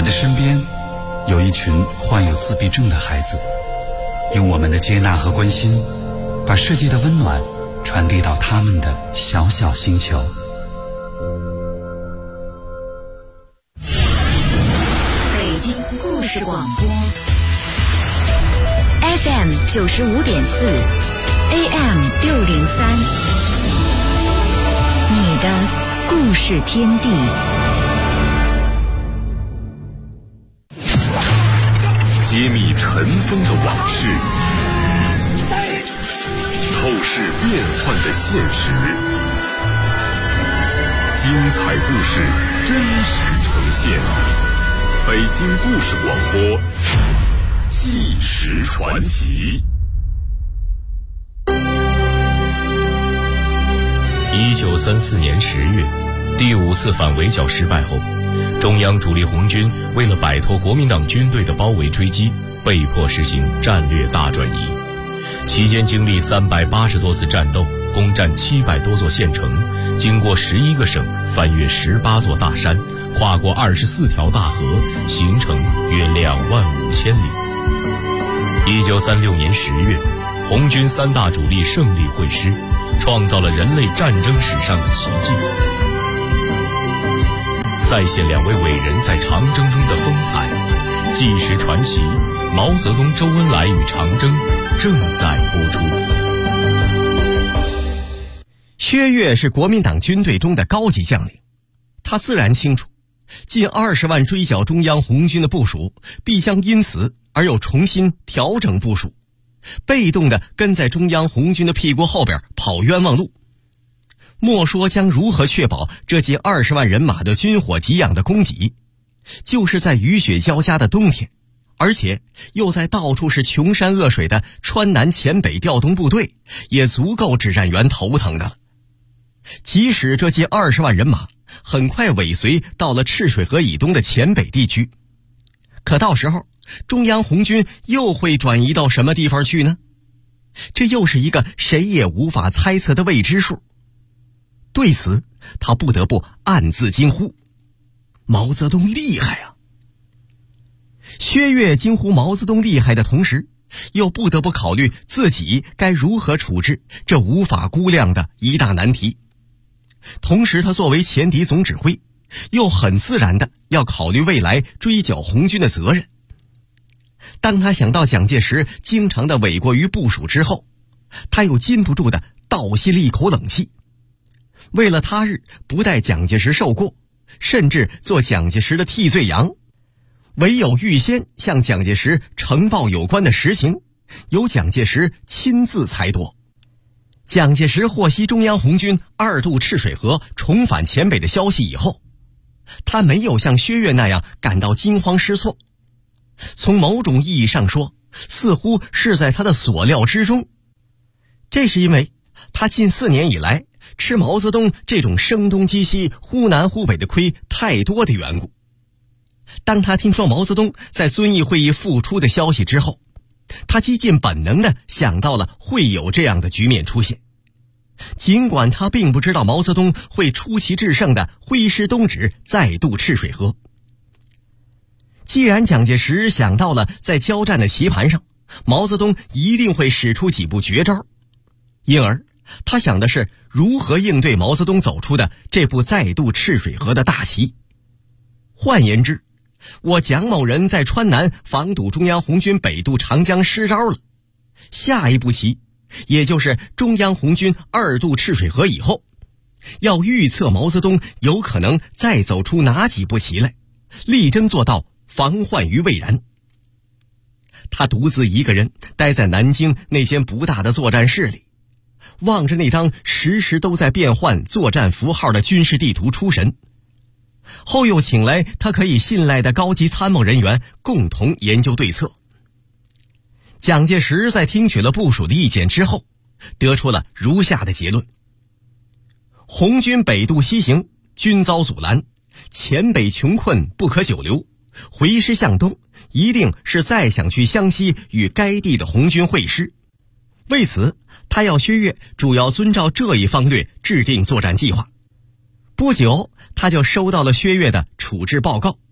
的身边有一群患有自闭症的孩子，用我们的接纳和关心，把世界的温暖传递到他们的小小星球。 北京故事广播 FM 95.4 AM 603，你的故事天地。 揭秘尘封的往事，透视变幻的现实，精彩故事真实呈现。北京故事广播，纪实传奇。 1934年10月，第5次反围剿失败后，中央主力红军为了摆脱国民党军队的包围追击，被迫实行战略大转移。期间经历380多次战斗，攻占700多座县城，经过11个省，翻越18座大山，跨过24条大河，行程约25000里。1936年10月，红军3大主力胜利会师，创造了人类战争史上的奇迹。再现2位伟人在长征中的风采，纪实传奇毛泽东、周恩来与长征正在播出。 薛岳是国民党军队中的高级将领，他自然清楚，近20万追剿中央红军的部署必将因此而又重新调整部署，被动地跟在中央红军的屁股后边跑冤枉路。莫说将如何确保这近20万人马的军火给养的供给，就是在雨雪交加的冬天，而且又在到处是穷山恶水的川南黔北调动部队，也足够指战员头疼的了。即使这近20万人马很快尾随到了赤水河以东的黔北地区，可到时候中央红军又会转移到什么地方去呢？这又是一个谁也无法猜测的未知数。对此，他不得不暗自惊呼：毛泽东厉害啊！薛岳惊呼毛泽东厉害的同时，又不得不考虑自己该如何处置这无法估量的一大难题。同时，他作为前敌总指挥，又很自然的要考虑未来追剿红军的责任。当他想到蒋介石经常的诿过于部署之后，他又禁不住的倒吸了一口冷气。为了他日不待蒋介石受过，甚至做蒋介石的替罪羊，唯有预先向蒋介石呈报有关的实情，由蒋介石亲自裁夺。蒋介石获悉中央红军2渡赤水河重返黔北的消息以后，他没有像薛岳那样感到惊慌失措，从某种意义上说，似乎是在他的所料之中。这是因为他近4年以来吃毛泽东这种声东击西、忽南忽北的亏太多的缘故。当他听说毛泽东在遵义会议复出的消息之后，他几近本能地想到了会有这样的局面出现。尽管他并不知道毛泽东会出奇制胜地挥师东指，再渡赤水河。既然蒋介石想到了在交战的棋盘上，毛泽东一定会使出几步绝招，因而他想的是如何应对毛泽东走出的这步再渡赤水河的大棋。换言之，我蒋某人在川南防堵中央红军北渡长江失招了，下一步棋，也就是中央红军2渡赤水河以后，要预测毛泽东有可能再走出哪几步棋来，力争做到防患于未然。他独自一个人待在南京那间不大的作战室里，望着那张时时都在变换作战符号的军事地图出神，后又请来他可以信赖的高级参谋人员共同研究对策。蒋介石在听取了部署的意见之后，得出了如下的结论：红军北渡西行，均遭阻拦，黔北穷困不可久留，回师向东一定是再想去湘西与该地的红军会师。为此，他要薛岳主要遵照这一方略制定作战计划。不久，他就收到了薛岳的处置报告。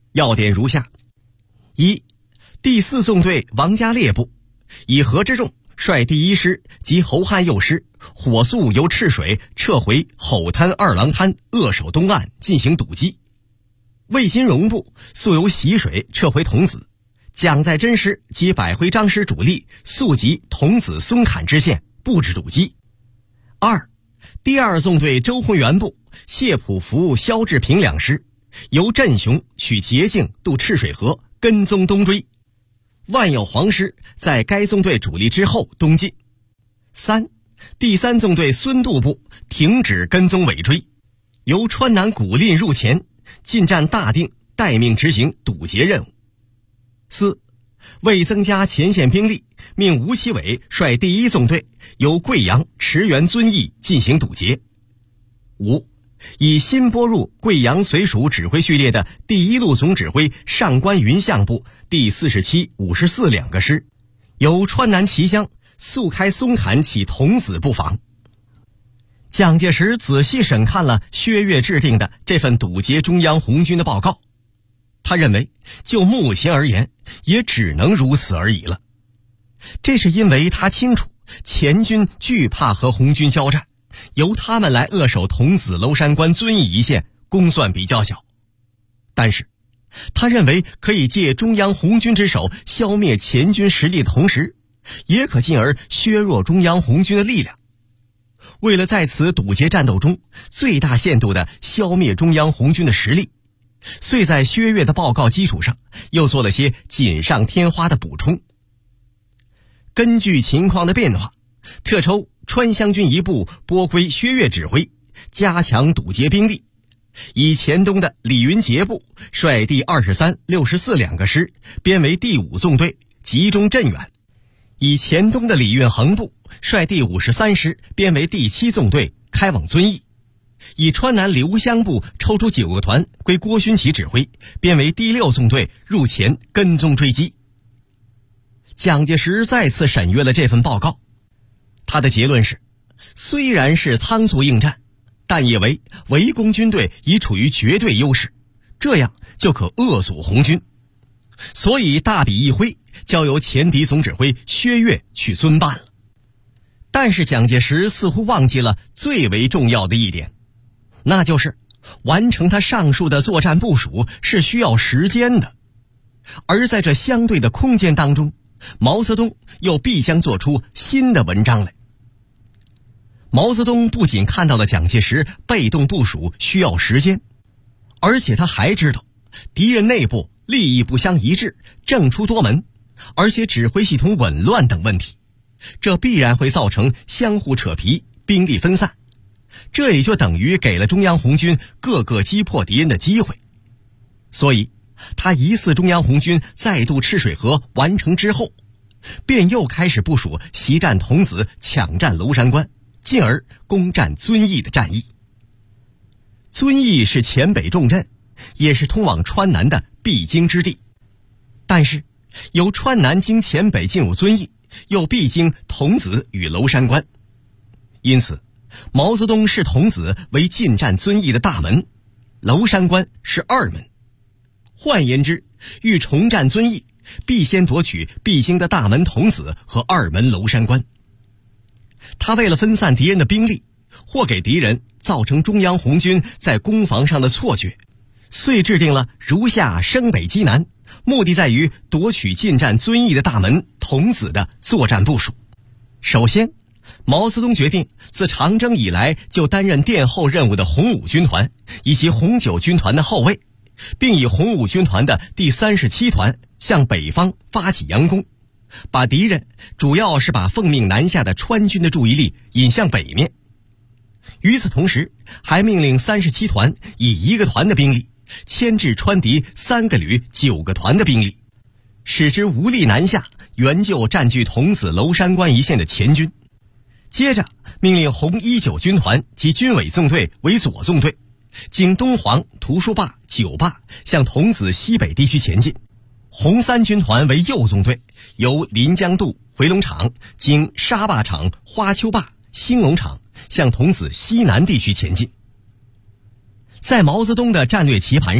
要点如下：一、第4纵队王家烈部以何之仲率第1师及侯汉右师，火速由赤水撤回吼滩、二郎滩扼守东岸进行堵击。魏金荣部速由习水撤回桐梓，蒋在珍师及百辉章师主力速及桐梓、松坎支线布置堵击。二、第2纵队周浑元部谢普福、萧志平2师由镇雄取捷径渡赤水河，跟踪东追。万有黄师在该纵队主力之后东进。三、第3纵队孙度部停止跟踪尾追，由川南古蔺入前进占大定，待命执行堵截任务。四、为增加前线兵力，命吴奇伟率第1纵队由贵阳驰援遵义进行堵截。五、以新拨入贵阳绥署指挥序列的第1路总指挥上官云相部第47、54两个师，由川南綦江速开松坎起桐梓布防。蒋介石仔细审看了薛岳制定的这份堵截中央红军的报告，他认为就目前而言也只能如此而已了。这是因为他清楚前军惧怕和红军交战，由他们来扼守桐梓、娄山关、遵义一线功算比较小，但是他认为可以借中央红军之手消灭前军实力的同时，也可进而削弱中央红军的力量。为了在此堵截战斗中最大限度地消灭中央红军的实力，遂在薛岳的报告基础上又做了些锦上添花的补充。根据情况的变化，特抽川湘军一部拨归薛岳指挥，加强堵截兵力，以前东的李云杰部率第23、64两个师编为第5纵队，集中镇远；以前东的李运衡部率第53师编为第7纵队，开往遵义；以川南刘湘部抽出9个团归郭勋祺指挥，编为第6纵队，入前跟踪追击。蒋介石再次审阅了这份报告，他的结论是，虽然是仓促应战，但也为围攻军队已处于绝对优势，这样就可扼阻红军，所以大笔一挥，交由前敌总指挥薛岳去遵办了。但是蒋介石似乎忘记了最为重要的一点，那就是完成他上述的作战部署是需要时间的，而在这相对的空间当中，毛泽东又必将做出新的文章来。毛泽东不仅看到了蒋介石被动部署需要时间，而且他还知道敌人内部利益不相一致，政出多门，而且指挥系统紊乱等问题，这必然会造成相互扯皮，兵力分散，这也就等于给了中央红军各个击破敌人的机会。所以他疑似中央红军再渡赤水河完成之后，便又开始部署袭占桐梓、抢占娄山关，进而攻占遵义的战役。遵义是黔北重镇，也是通往川南的必经之地，但是由川南经黔北进入遵义，又必经桐梓与娄山关，因此毛泽东视桐梓为进占遵义的大门，娄山关是二门。换言之，欲重占遵义，必先夺取必经的大门桐梓和二门娄山关。他为了分散敌人的兵力，或给敌人造成中央红军在攻防上的错觉，遂制定了如下升北击南，目的在于夺取进占遵义的大门桐梓的作战部署。首先，毛泽东决定自长征以来就担任殿后任务的红五军团以及红九军团的后卫，并以红五军团的第37团向北方发起佯攻，把敌人主要是把奉命南下的川军的注意力引向北面。与此同时，还命令37团以1个团的兵力牵制川敌3个旅9个团的兵力，使之无力南下援救占据桐梓、娄山关一线的前军。接着命令红19军团及军委纵队为左纵队，经东黄、图书坝、九坝向桐梓西北地区前进；红3军团为右纵队，由临江渡、回龙场经沙坝场、花丘坝、兴隆场向桐梓西南地区前进。在毛泽东的战略棋盘上，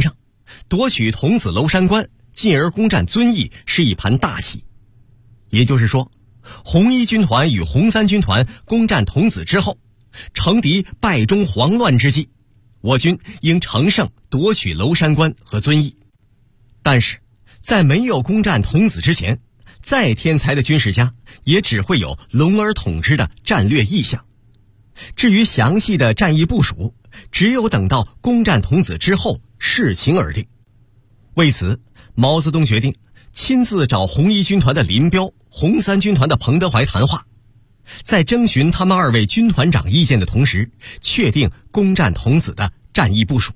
夺取桐梓娄山关，进而攻占遵义是一盘大棋。也就是说，红一军团与红三军团攻占桐梓之后，乘敌败中慌乱之际，我军应乘胜夺取娄山关和遵义。但是在没有攻占桐梓之前，再天才的军事家也只会有笼而统之的战略意向。至于详细的战役部署，只有等到攻占桐梓之后视情而定。为此，毛泽东决定亲自找红一军团的林彪、红三军团的彭德怀谈话，在征询他们2位军团长意见的同时，确定攻占桐梓的战役部署。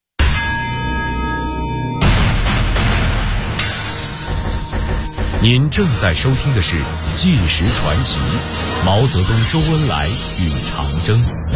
您正在收听的是《纪实传奇》，毛泽东、周恩来与长征。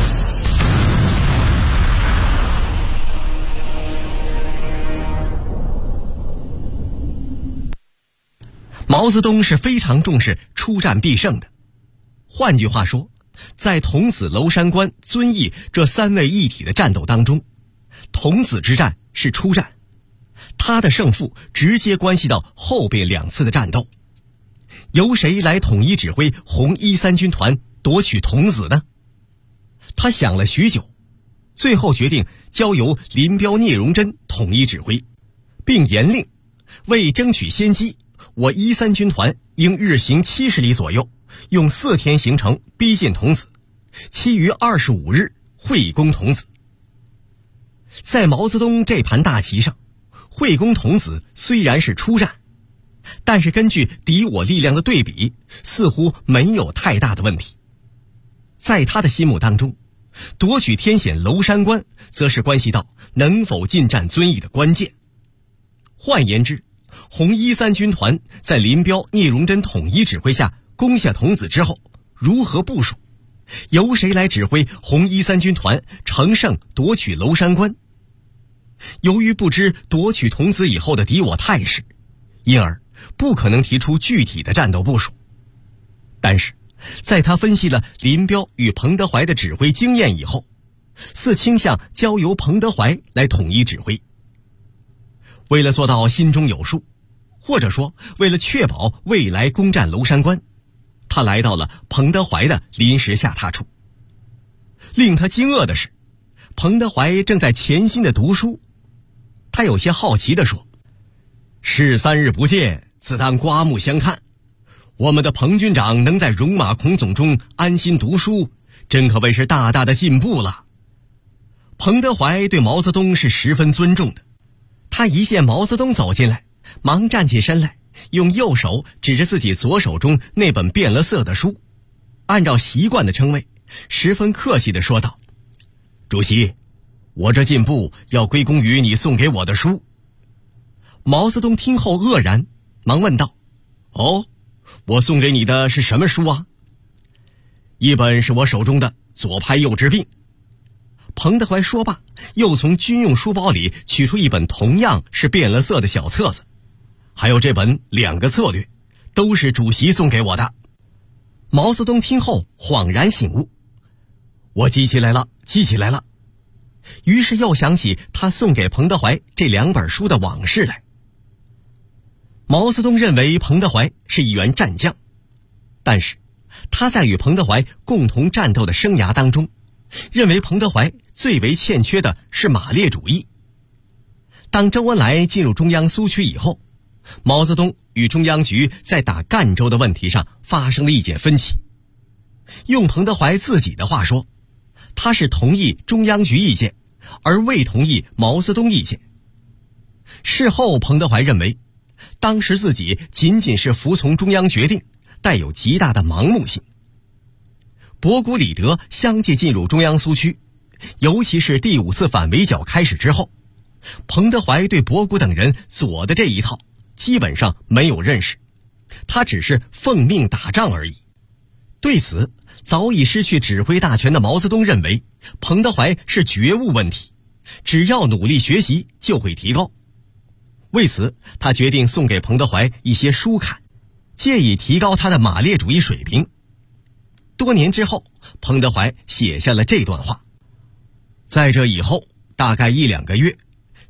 毛泽东是非常重视出战必胜的。换句话说，在桐梓、娄山关、遵义这3位一体的战斗当中，桐梓之战是初战，他的胜负直接关系到后边2次的战斗。由谁来统一指挥红一三军团夺取桐梓呢？他想了许久，最后决定交由林彪、聂荣臻统一指挥，并严令为争取先机，我一三军团应日行70里左右，用4天行程逼近桐梓，其余25日会攻桐梓。在毛泽东这盘大棋上，会攻桐梓虽然是初战，但是根据敌我力量的对比，似乎没有太大的问题。在他的心目当中，夺取天险娄山关则是关系到能否进占遵义的关键。换言之，红一三军团在林彪、聂荣臻统一指挥下攻下桐梓之后，如何部署？由谁来指挥红一三军团乘胜夺取娄山关？由于不知夺取桐梓以后的敌我态势，因而不可能提出具体的战斗部署。但是在他分析了林彪与彭德怀的指挥经验以后，似倾向交由彭德怀来统一指挥。为了做到心中有数，或者说为了确保未来攻占娄山关，他来到了彭德怀的临时下榻处。令他惊愕的是，彭德怀正在潜心的读书。他有些好奇地说：“事3日不见，自当刮目相看。我们的彭军长能在戎马孔总中安心读书，真可谓是大大的进步了。”彭德怀对毛泽东是十分尊重的，他一见毛泽东走进来，忙站起身来，用右手指着自己左手中那本变了色的书，按照习惯的称谓，十分客气地说道：“主席，我这进步要归功于你送给我的书。”毛泽东听后愕然，忙问道：“哦，我送给你的是什么书啊？”“一本是我手中的《左派右之病》。”彭德怀说罢，又从军用书包里取出一本同样是变了色的小册子，还有这本2个策略，都是主席送给我的。毛泽东听后恍然醒悟，我记起来了。于是又想起他送给彭德怀这2本书的往事来。毛泽东认为彭德怀是一员战将，但是他在与彭德怀共同战斗的生涯当中，认为彭德怀最为欠缺的是马列主义。当周恩来进入中央苏区以后，毛泽东与中央局在打赣州的问题上发生了意见分歧。用彭德怀自己的话说，他是同意中央局意见，而未同意毛泽东意见。事后彭德怀认为，当时自己仅仅是服从中央决定，带有极大的盲目性。博古、李德相继进入中央苏区，尤其是第5次反围剿开始之后，彭德怀对博古等人左的这一套基本上没有认识，他只是奉命打仗而已。对此，早已失去指挥大权的毛泽东认为彭德怀是觉悟问题，只要努力学习就会提高。为此，他决定送给彭德怀一些书刊，借以提高他的马列主义水平。多年之后，彭德怀写下了这段话。在这以后大概1-2个月，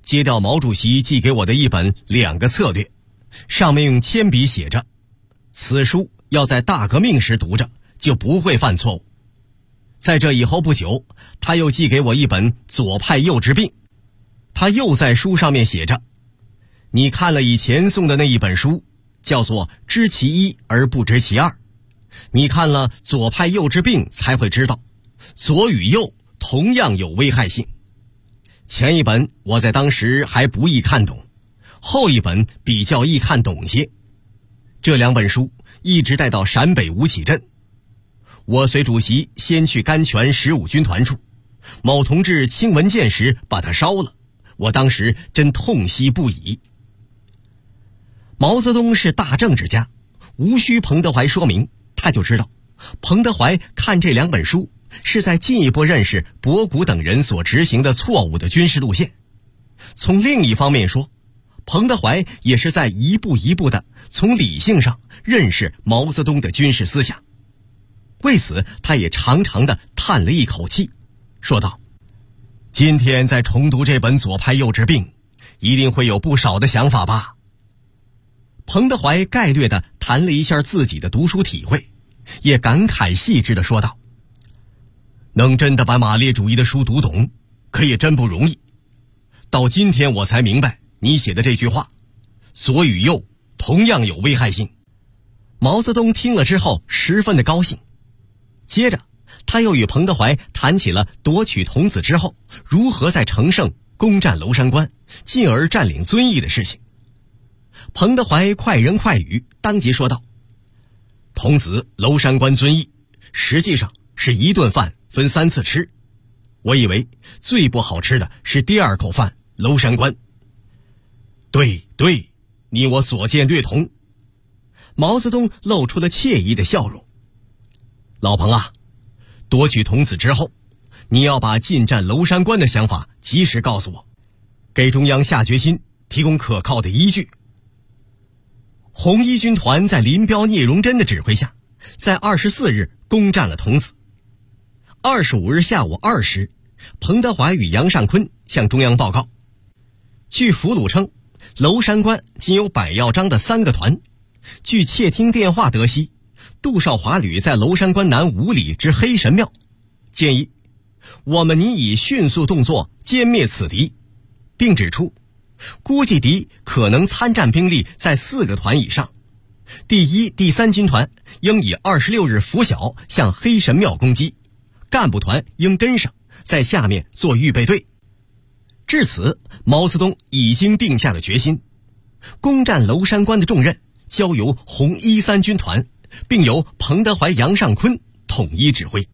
揭掉毛主席寄给我的一本《2个策略》，上面用铅笔写着：此书要在大革命时读着，就不会犯错误。在这以后不久，他又寄给我一本《左派幼稚病》，他又在书上面写着：你看了以前送的那一本书，叫做《知其一而不知其二》，你看了《左派幼稚病》才会知道，左与右同样有危害性。前一本我在当时还不易看懂，后一本比较易看懂些。这2本书一直带到陕北吴起镇。我随主席先去甘泉15军团处，某同志清文件时把它烧了，我当时真痛惜不已。毛泽东是大政治家，无需彭德怀说明，他就知道彭德怀看这2本书是在进一步认识博古等人所执行的错误的军事路线。从另一方面说，彭德怀也是在一步一步的从理性上认识毛泽东的军事思想。为此，他也长长的叹了一口气，说道：今天在重读这本《左派幼稚病》，一定会有不少的想法吧。彭德怀概略地谈了一下自己的读书体会，也感慨细致地说道：能真的把马列主义的书读懂，可也真不容易。到今天我才明白你写的这句话，左与右同样有危害性。毛泽东听了之后十分的高兴，接着他又与彭德怀谈起了夺取童子之后如何在乘胜攻占娄山关，进而占领遵义的事情。彭德怀快人快语，当即说道：童子、娄山关、遵义实际上是一顿饭分3次吃，我以为最不好吃的是第2口饭娄山关。对，你我所见略同。毛泽东露出了惬意的笑容。老彭啊，夺取童子之后，你要把进占娄山关的想法及时告诉我，给中央下决心提供可靠的依据。红一军团在林彪、聂荣臻的指挥下，在24日攻占了童子。25日下午2时，彭德怀与杨尚昆向中央报告，据俘虏称，娄山关仅有柏耀章的3个团。据窃听电话得悉，杜少华旅在娄山关南5里之黑神庙，建议我们拟以迅速动作歼灭此敌，并指出估计敌可能参战兵力在4个团以上，第1、第3军团应以26日拂晓向黑神庙攻击，干部团应跟上，在下面做预备队。至此，毛泽东已经定下了决心，攻占娄山关的重任交由红1、3军团，并由彭德怀、杨尚昆统一指挥。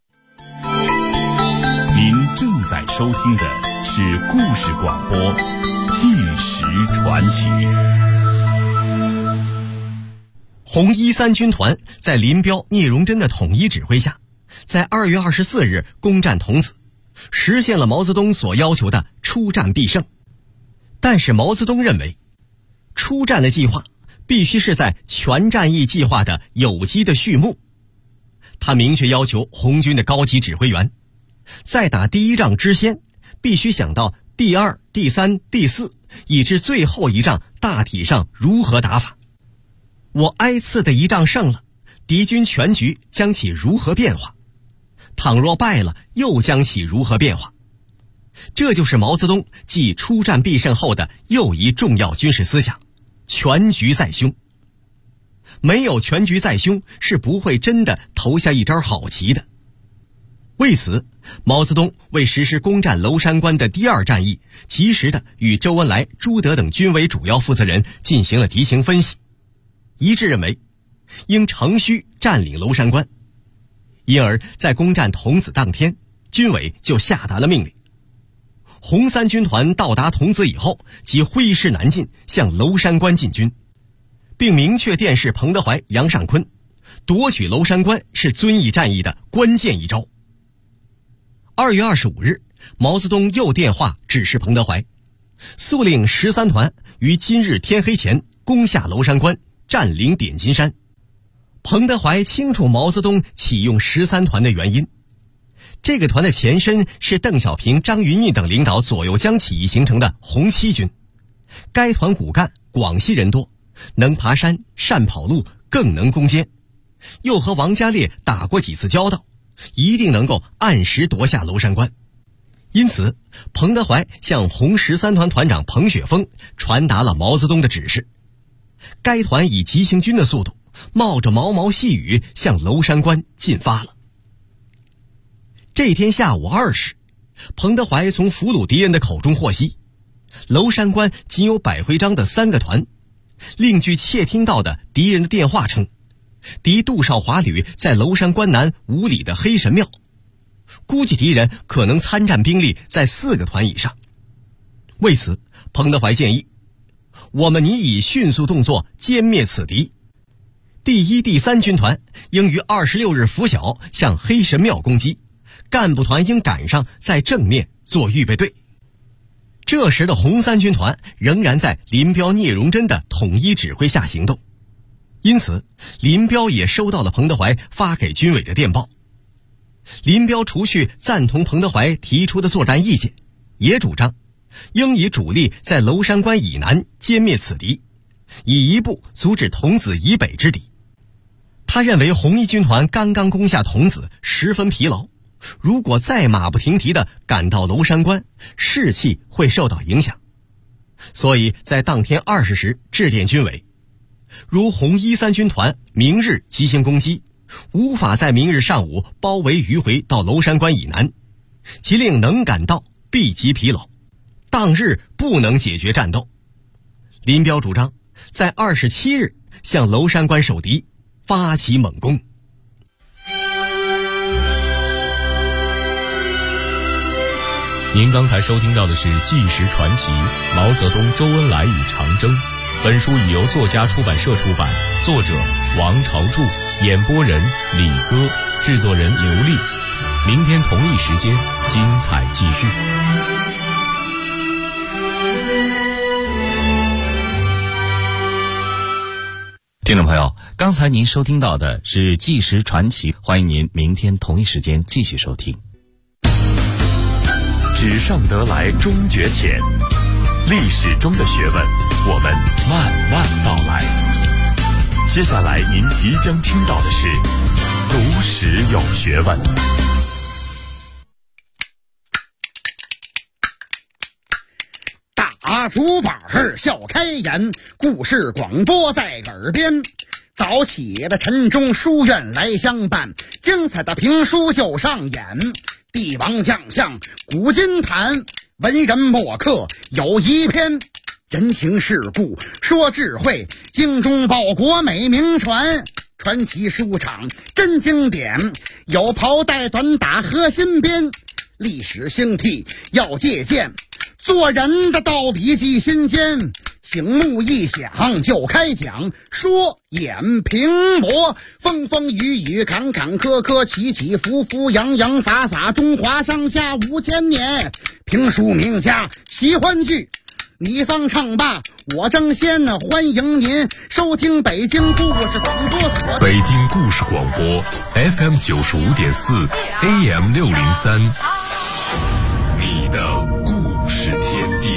您正在收听的是故事广播《纪实传奇》。 红1、3军团在林彪、聂荣臻的统一指挥下，在2月24日攻占童子，实现了毛泽东所要求的出战必胜。但是毛泽东认为，出战的计划必须是在全战役计划的有机的序幕。他明确要求红军的高级指挥员，在打第1仗之先，必须想到第2、第3、第4，以至最后一仗大体上如何打法。我挨次的一仗胜了，敌军全局将起如何变化？倘若败了，又将起如何变化？这就是毛泽东继出战必胜后的又一重要军事思想：全局在胸。没有全局在胸，是不会真的投下一招好棋的。为此，毛泽东为实施攻占娄山关的第2战役，及时的与周恩来、朱德等军委主要负责人进行了敌情分析，一致认为应乘虚占领娄山关。因而在攻占童子当天，军委就下达了命令，红3军团到达童子以后，即挥师南进，向娄山关进军，并明确电示彭德怀、杨尚昆，夺取娄山关是遵义战役的关键一招。2月25日，毛泽东又电话指示彭德怀，速令13团于今日天黑前攻下娄山关，占领点金山。彭德怀清楚毛泽东启用13团的原因， 这个团的前身是邓小平、张云逸等领导左右江起义形成的红七军。该团骨干广西人多，能爬山、善跑路，更能攻坚，又和王家烈打过几次交道，一定能够按时夺下娄山关。因此，彭德怀向红13团团长彭雪枫传达了毛泽东的指示。该团以急行军的速度，冒着毛毛细雨向娄山关进发了。这天下午2时，彭德怀从俘虏敌人的口中获悉，娄山关仅有百徽章的3个团。另据窃听到的敌人的电话称，敌杜少华旅在娄山关南5里的黑神庙，估计敌人可能参战兵力在4个团以上。为此，彭德怀建议我们拟以迅速动作歼灭此敌。第1、第3军团应于26日拂晓向黑神庙攻击，干部团应赶上在正面做预备队。这时的红3军团仍然在林彪、聂荣臻的统一指挥下行动，因此林彪也收到了彭德怀发给军委的电报。林彪除去赞同彭德怀提出的作战意见，也主张应以主力在娄山关以南歼灭此敌，以一部阻止桐梓以北之敌。他认为红1军团刚刚攻下桐梓，十分疲劳，如果再马不停蹄地赶到娄山关，士气会受到影响。所以在当天20时致电军委，如红1、3军团明日急行攻击，无法在明日上午包围迂回到娄山关以南，即令能赶到必极疲劳，当日不能解决战斗。林彪主张在27日向娄山关守敌，发起猛攻。 您刚才收听到的是《纪实传奇：毛泽东、周恩来与长征》。本书已由作家出版社出版，作者王朝柱，演播人李歌，制作人刘丽。明天同一时间，精彩继续。 听众朋友，刚才您收听到的是《纪实传奇》，欢迎您明天同一时间继续收听。 纸上得来终觉浅，历史中的学问，我们慢慢道来。接下来您即将听到的是读史有学问。 大竹板笑开颜，故事广播在耳边。早起的晨钟书院来相伴，精彩的评书就上演。帝王将相古今谈，文人墨客有一篇。人情世故说智慧，精忠报国美名传。传奇书场真经典，有袍带短打和新编。历史兴替要借鉴，做人的道理记心间。醒目一响就开讲，说演评驳，风风雨雨坎坎坷坷，起起伏伏洋洋洒洒，中华上下5000年。评书名家喜欢剧，你方唱罢我争先，欢迎您收听北京故事广播所。 北京故事广播 FM 95.4 AM 603，你的故事天地。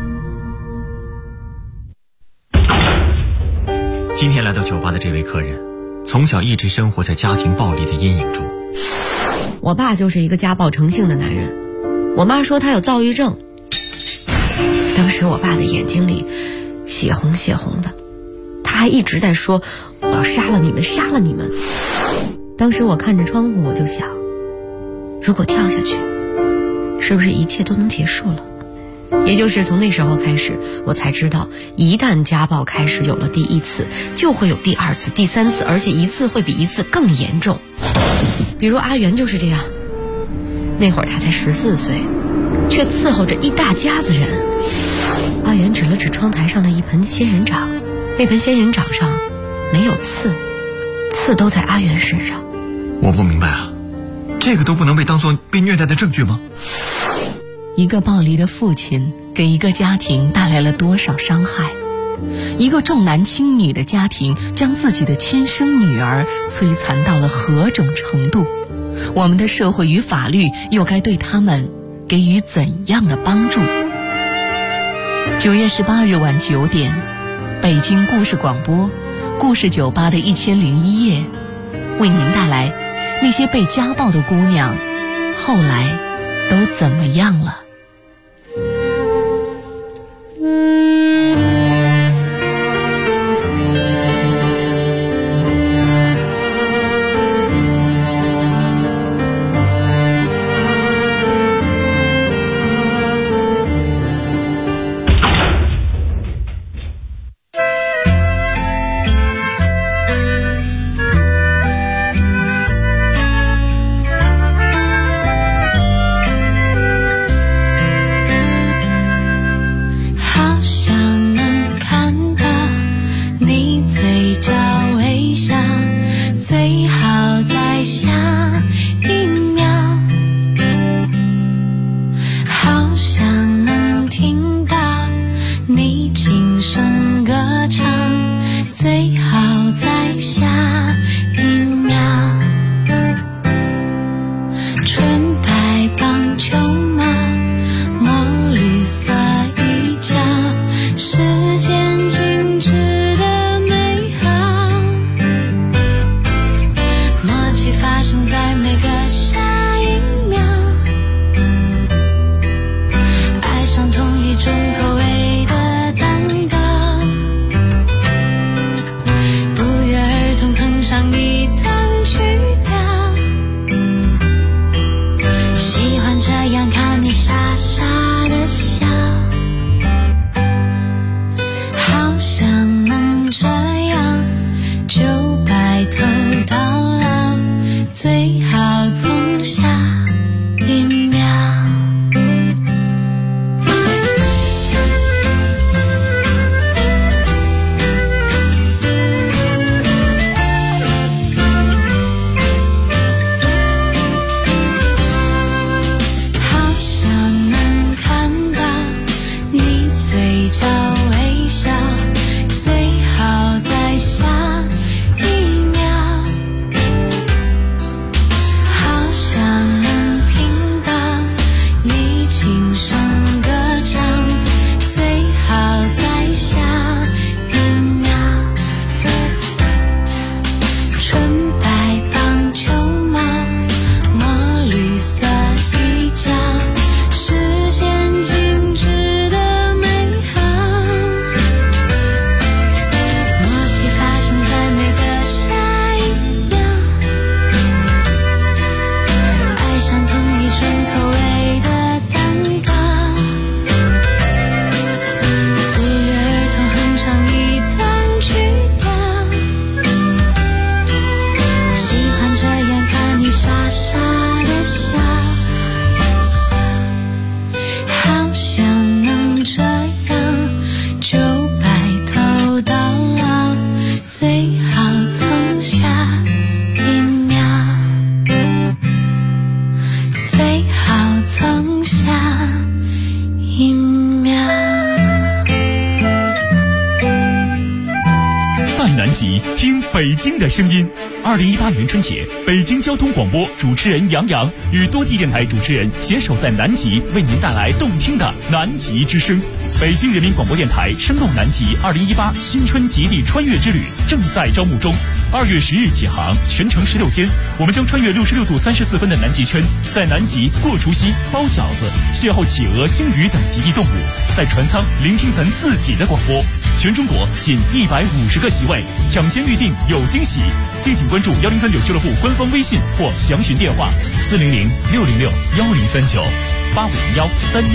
今天来到酒吧的这位客人，从小一直生活在家庭暴力的阴影中。 我爸就是一个家暴成性的男人，我妈说他有躁郁症。当时我爸的眼睛里血红血红的，他还一直在说我要杀了你们，杀了你们。当时我看着窗户，我就想，如果跳下去，是不是一切都能结束了？也就是从那时候开始，我才知道，一旦家暴开始有了第1次，就会有第2次、第3次，而且一次会比一次更严重。比如阿元就是这样，那会儿他才14岁，却伺候着一大家子人。阿元指了指窗台上的一盆仙人掌，那盆仙人掌上没有刺，刺都在阿元身上。 我不明白啊，这个都不能被当作被虐待的证据吗？ 一个暴力的父亲给一个家庭带来了多少伤害？一个重男轻女的家庭将自己的亲生女儿摧残到了何种程度？ 我们的社会与法律又该对他们给予怎样的帮助？9月18日晚9点，北京故事广播故事酒吧的1001夜，为您带来那些被家暴的姑娘后来都怎么样了。 听北京的声音。2018年春节，北京交通广播主持人杨洋与多地电台主持人携手在南极，为您带来动听的南极之声。北京人民广播电台声动南极2018新春极地穿越之旅正在招募中，2月10日起航，全程16天，我们将穿越66度34分的南极圈，在南极过除夕、包饺子，邂逅企鹅、鲸鱼等极地动物，在船舱聆听咱自己的广播。全中国仅150个席位，抢先预定有惊喜。敬请关注1039俱乐部官方微信或详询电话400-606-1039 8501-31。